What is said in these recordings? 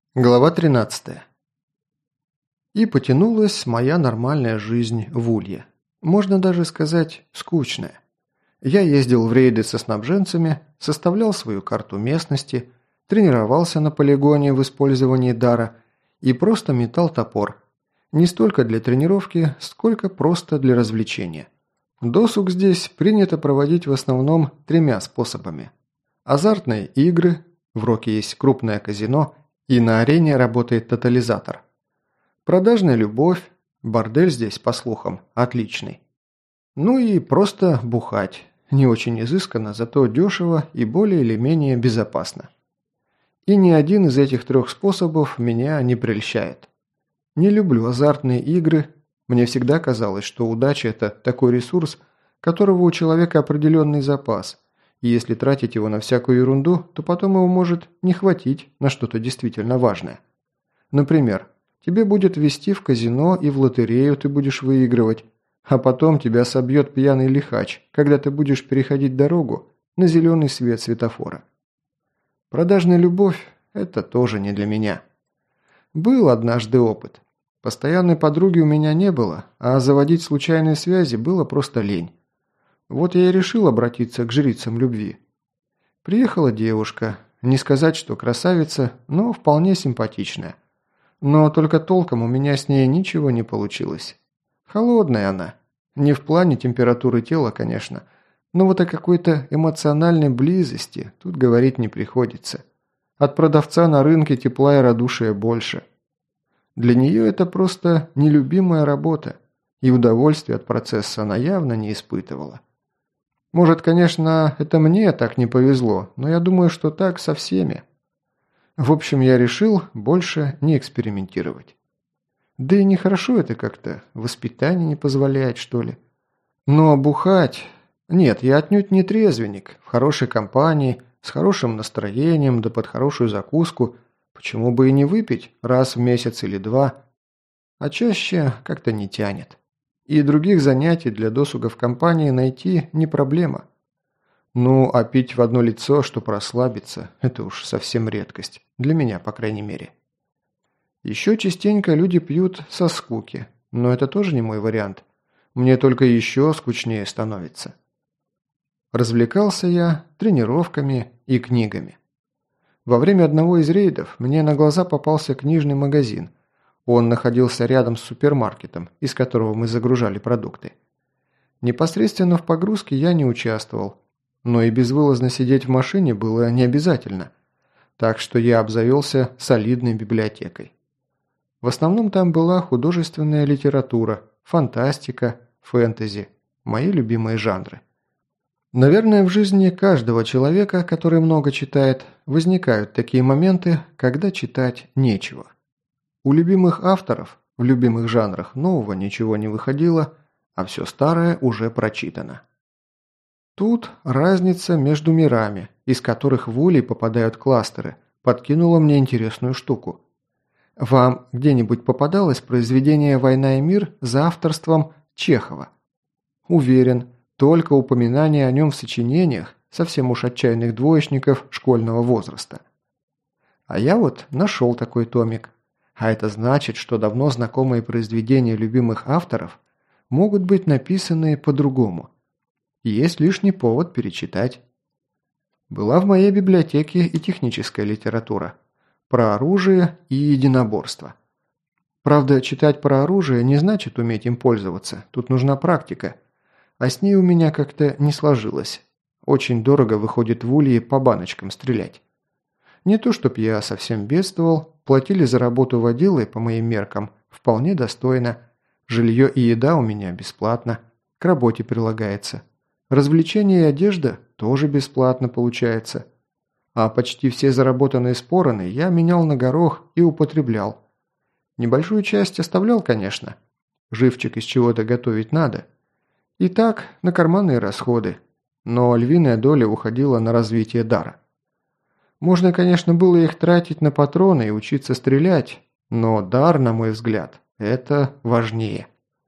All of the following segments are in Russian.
Глава 13. И потянулась моя нормальная жизнь в Улье. Можно даже сказать, скучная. Я ездил в рейды со снабженцами, составлял свою карту местности, тренировался на полигоне в использовании дара и просто метал топор. Не столько для тренировки, сколько просто для развлечения. Досуг здесь принято проводить в основном тремя способами. Азартные игры, в Роке есть крупное казино – и на арене работает тотализатор. Продажная любовь, бордель здесь, по слухам, отличный. Ну и просто бухать. Не очень изысканно, зато дешево и более или менее безопасно. И ни один из этих трех способов меня не прельщает. Не люблю азартные игры. Мне всегда казалось, что удача – это такой ресурс, которого у человека определенный запас – и если тратить его на всякую ерунду, то потом его может не хватить на что-то действительно важное. Например, тебе будет везти в казино и в лотерею ты будешь выигрывать, а потом тебя собьет пьяный лихач, когда ты будешь переходить дорогу на зеленый свет светофора. Продажная любовь – это тоже не для меня. Был однажды опыт. Постоянной подруги у меня не было, а заводить случайные связи было просто лень. Вот я и решил обратиться к жрицам любви. Приехала девушка, не сказать, что красавица, но вполне симпатичная. Но только толком у меня с ней ничего не получилось. Холодная она. Не в плане температуры тела, конечно, но вот о какой-то эмоциональной близости тут говорить не приходится. От продавца на рынке тепла и радушия больше. Для нее это просто нелюбимая работа, и удовольствия от процесса она явно не испытывала. Может, конечно, это мне так не повезло, но я думаю, что так со всеми. В общем, я решил больше не экспериментировать. Да и нехорошо это как-то, воспитание не позволяет, что ли. Но бухать... Нет, я отнюдь не трезвенник, в хорошей компании, с хорошим настроением, да под хорошую закуску. Почему бы и не выпить раз в месяц или два? А чаще как-то не тянет. И других занятий для досуга в компании найти не проблема. Ну, а пить в одно лицо, чтобы расслабиться, это уж совсем редкость. Для меня, по крайней мере. Еще частенько люди пьют со скуки, но это тоже не мой вариант. Мне только еще скучнее становится. Развлекался я тренировками и книгами. Во время одного из рейдов мне на глаза попался книжный магазин. Он находился рядом с супермаркетом, из которого мы загружали продукты. Непосредственно в погрузке я не участвовал, но и безвылазно сидеть в машине было не обязательно, так что я обзавелся солидной библиотекой. В основном там была художественная литература, фантастика, фэнтези, мои любимые жанры. Наверное, в жизни каждого человека, который много читает, возникают такие моменты, когда читать нечего. У любимых авторов в любимых жанрах нового ничего не выходило, а все старое уже прочитано. Тут разница между мирами, из которых в Улей попадают кластеры, подкинула мне интересную штуку. Вам где-нибудь попадалось произведение «Война и мир» за авторством Чехова? Уверен, только упоминание о нем в сочинениях совсем уж отчаянных двоечников школьного возраста. А я вот нашел такой томик. А это значит, что давно знакомые произведения любимых авторов могут быть написаны по-другому. Есть лишний повод перечитать. Была в моей библиотеке и техническая литература. Про оружие и единоборство. Правда, читать про оружие не значит уметь им пользоваться. Тут нужна практика. А с ней у меня как-то не сложилось. Очень дорого выходит в Улье по баночкам стрелять. Не то чтоб я совсем бедствовал, платили за работу водилы, по моим меркам, вполне достойно. Жилье и еда у меня бесплатно, к работе прилагается. Развлечения и одежда тоже бесплатно получается. А почти все заработанные спороны я менял на горох и употреблял. Небольшую часть оставлял, конечно. Живчик из чего-то готовить надо. И так, на карманные расходы. Но львиная доля уходила на развитие дара. Можно, конечно, было их тратить на патроны и учиться стрелять, но дар, на мой взгляд, это важнее.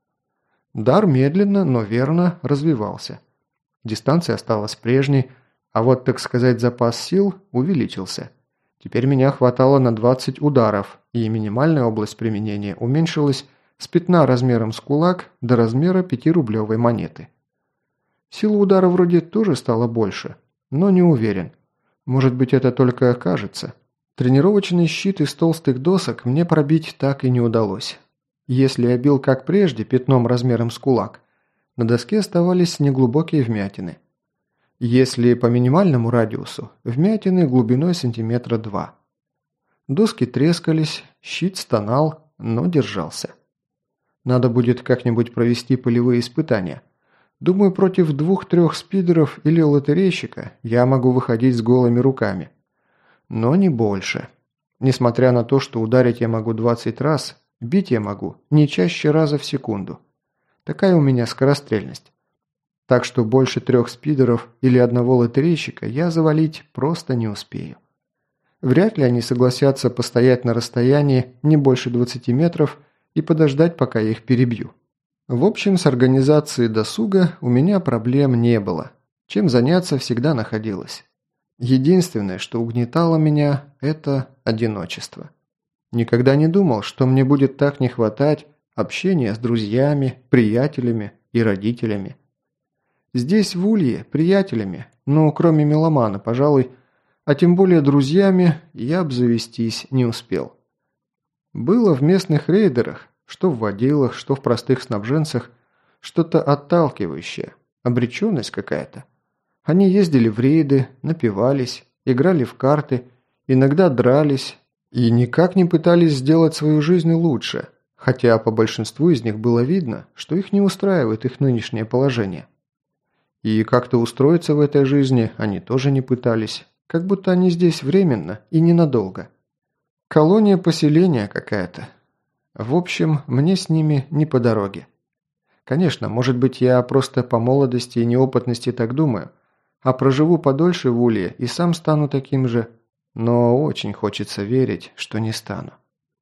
Дар медленно, но верно развивался. Дистанция осталась прежней, а вот, так сказать, запас сил увеличился. Теперь меня хватало на 20 ударов, и минимальная область применения уменьшилась с пятна размером с кулак до размера 5-рублевой монеты. Сила удара вроде тоже стала больше, но не уверен. Может быть, это только кажется. Тренировочный щит из толстых досок мне пробить так и не удалось. Если я бил как прежде пятном размером с кулак, на доске оставались неглубокие вмятины. Если по минимальному радиусу, вмятины глубиной сантиметра 2. Доски трескались, щит стонал, но держался. Надо будет как-нибудь провести полевые испытания. Думаю, против 2-3 спидеров или лотерейщика я могу выходить с голыми руками. Но не больше. Несмотря на то, что ударить я могу 20 раз, бить я могу не чаще раза в секунду. Такая у меня скорострельность. Так что больше 3 спидеров или одного лотерейщика я завалить просто не успею. Вряд ли они согласятся постоять на расстоянии не больше 20 метров и подождать, пока я их перебью. В общем, с организацией досуга у меня проблем не было. Чем заняться всегда находилось. Единственное, что угнетало меня, это одиночество. Никогда не думал, что мне будет так не хватать общения с друзьями, приятелями и родителями. Здесь, в Улье, приятелями, но кроме меломана, пожалуй, а тем более друзьями, я обзавестись не успел. Было в местных рейдерах, что в водилах, что в простых снабженцах, что-то отталкивающее, обреченность какая-то. Они ездили в рейды, напивались, играли в карты, иногда дрались и никак не пытались сделать свою жизнь лучше, хотя по большинству из них было видно, что их не устраивает их нынешнее положение. И как-то устроиться в этой жизни они тоже не пытались, как будто они здесь временно и ненадолго. Колония поселения какая-то. В общем, мне с ними не по дороге. Конечно, может быть, я просто по молодости и неопытности так думаю, а проживу подольше в Улье и сам стану таким же, но очень хочется верить, что не стану.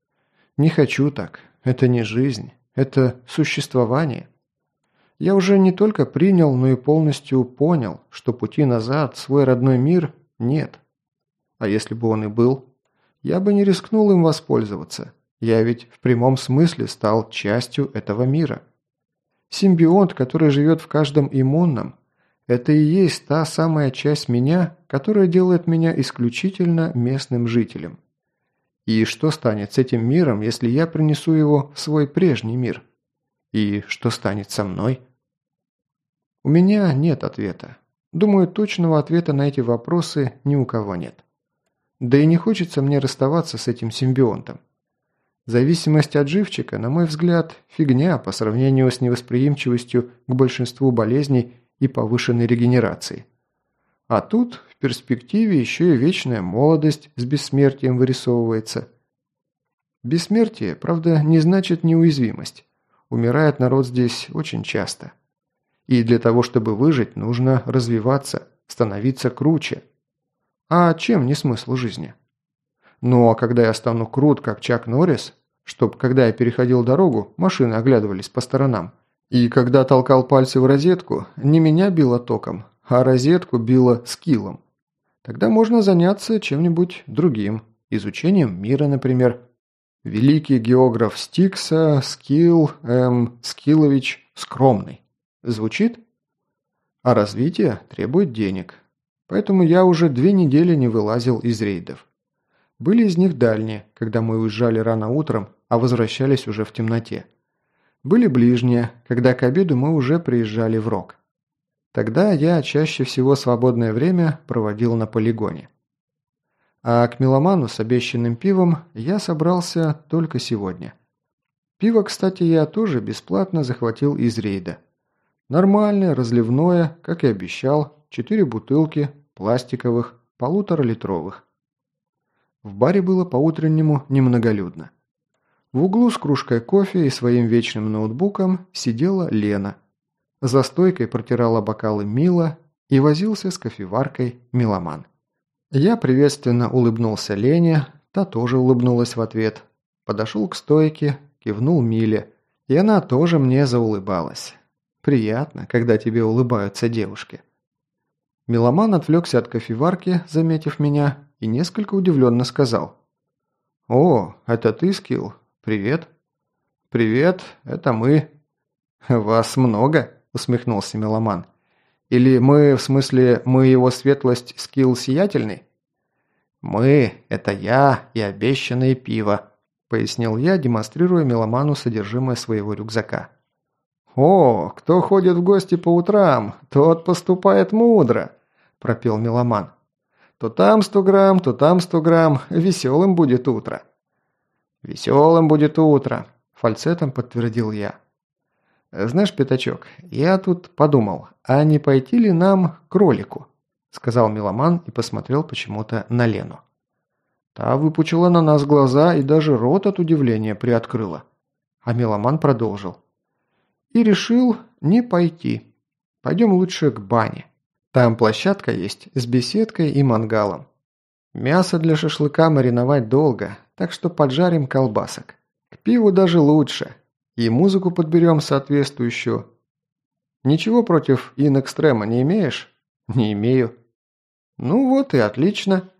Не хочу так. Это не жизнь. Это существование. Я уже не только принял, но и полностью понял, что пути назад в свой родной мир нет. А если бы он и был, я бы не рискнул им воспользоваться. Я ведь в прямом смысле стал частью этого мира. Симбионт, который живет в каждом иммунном, это и есть та самая часть меня, которая делает меня исключительно местным жителем. И что станет с этим миром, если я принесу его в свой прежний мир? И что станет со мной? У меня нет ответа. Думаю, точного ответа на эти вопросы ни у кого нет. Да и не хочется мне расставаться с этим симбионтом. Зависимость от живчика, на мой взгляд, фигня по сравнению с невосприимчивостью к большинству болезней и повышенной регенерацией. А тут в перспективе еще и вечная молодость с бессмертием вырисовывается. Бессмертие, правда, не значит неуязвимость. Умирает народ здесь очень часто. И для того, чтобы выжить, нужно развиваться, становиться круче. А чем не смысл жизни? Ну а когда я стану крут, как Чак Норрис, чтоб, когда я переходил дорогу, машины оглядывались по сторонам, и когда толкал пальцы в розетку, не меня било током, а розетку било скиллом, тогда можно заняться чем-нибудь другим, изучением мира, например. Великий географ Стикса, Скиллович, скромный. Звучит? А развитие требует денег. Поэтому я уже 2 недели не вылазил из рейдов. Были из них дальние, когда мы уезжали рано утром, а возвращались уже в темноте. Были ближние, когда к обеду мы уже приезжали в Рог. Тогда я чаще всего свободное время проводил на полигоне. А к меломану с обещанным пивом я собрался только сегодня. Пиво, кстати, я тоже бесплатно захватил из рейда. Нормальное, разливное, как и обещал, 4 бутылки, пластиковых, 1,5-литровых. В баре было по-утреннему немноголюдно. В углу с кружкой кофе и своим вечным ноутбуком сидела Лена. За стойкой протирала бокалы Мила и возился с кофеваркой меломан. Я приветственно улыбнулся Лене, та тоже улыбнулась в ответ. Подошел к стойке, кивнул Миле, и она тоже мне заулыбалась. Приятно, когда тебе улыбаются девушки. Меломан отвлекся от кофеварки, заметив меня, и несколько удивленно сказал. «О, это ты, Скилл? Привет». «Привет, это мы». «Вас много?» – усмехнулся меломан. «Или мы, в смысле, мы его светлость Скилл Сиятельный?» «Мы – это я и обещанное пиво», – пояснил я, демонстрируя меломану содержимое своего рюкзака. «О, кто ходит в гости по утрам, тот поступает мудро», – пропел меломан. «То там 100 грамм, то там 100 грамм, веселым будет утро». «Веселым будет утро», – фальцетом подтвердил я. «Знаешь, Пятачок, я тут подумал, а не пойти ли нам к кролику?» – сказал меломан и посмотрел почему-то на Лену. Та выпучила на нас глаза и даже рот от удивления приоткрыла. А меломан продолжил. «И решил не пойти. Пойдем лучше к бане. Там площадка есть с беседкой и мангалом. Мясо для шашлыка мариновать долго, так что поджарим колбасок. К пиву даже лучше. И музыку подберем соответствующую. Ничего против ин-экстрема не имеешь?» «Не имею». «Ну вот и отлично»,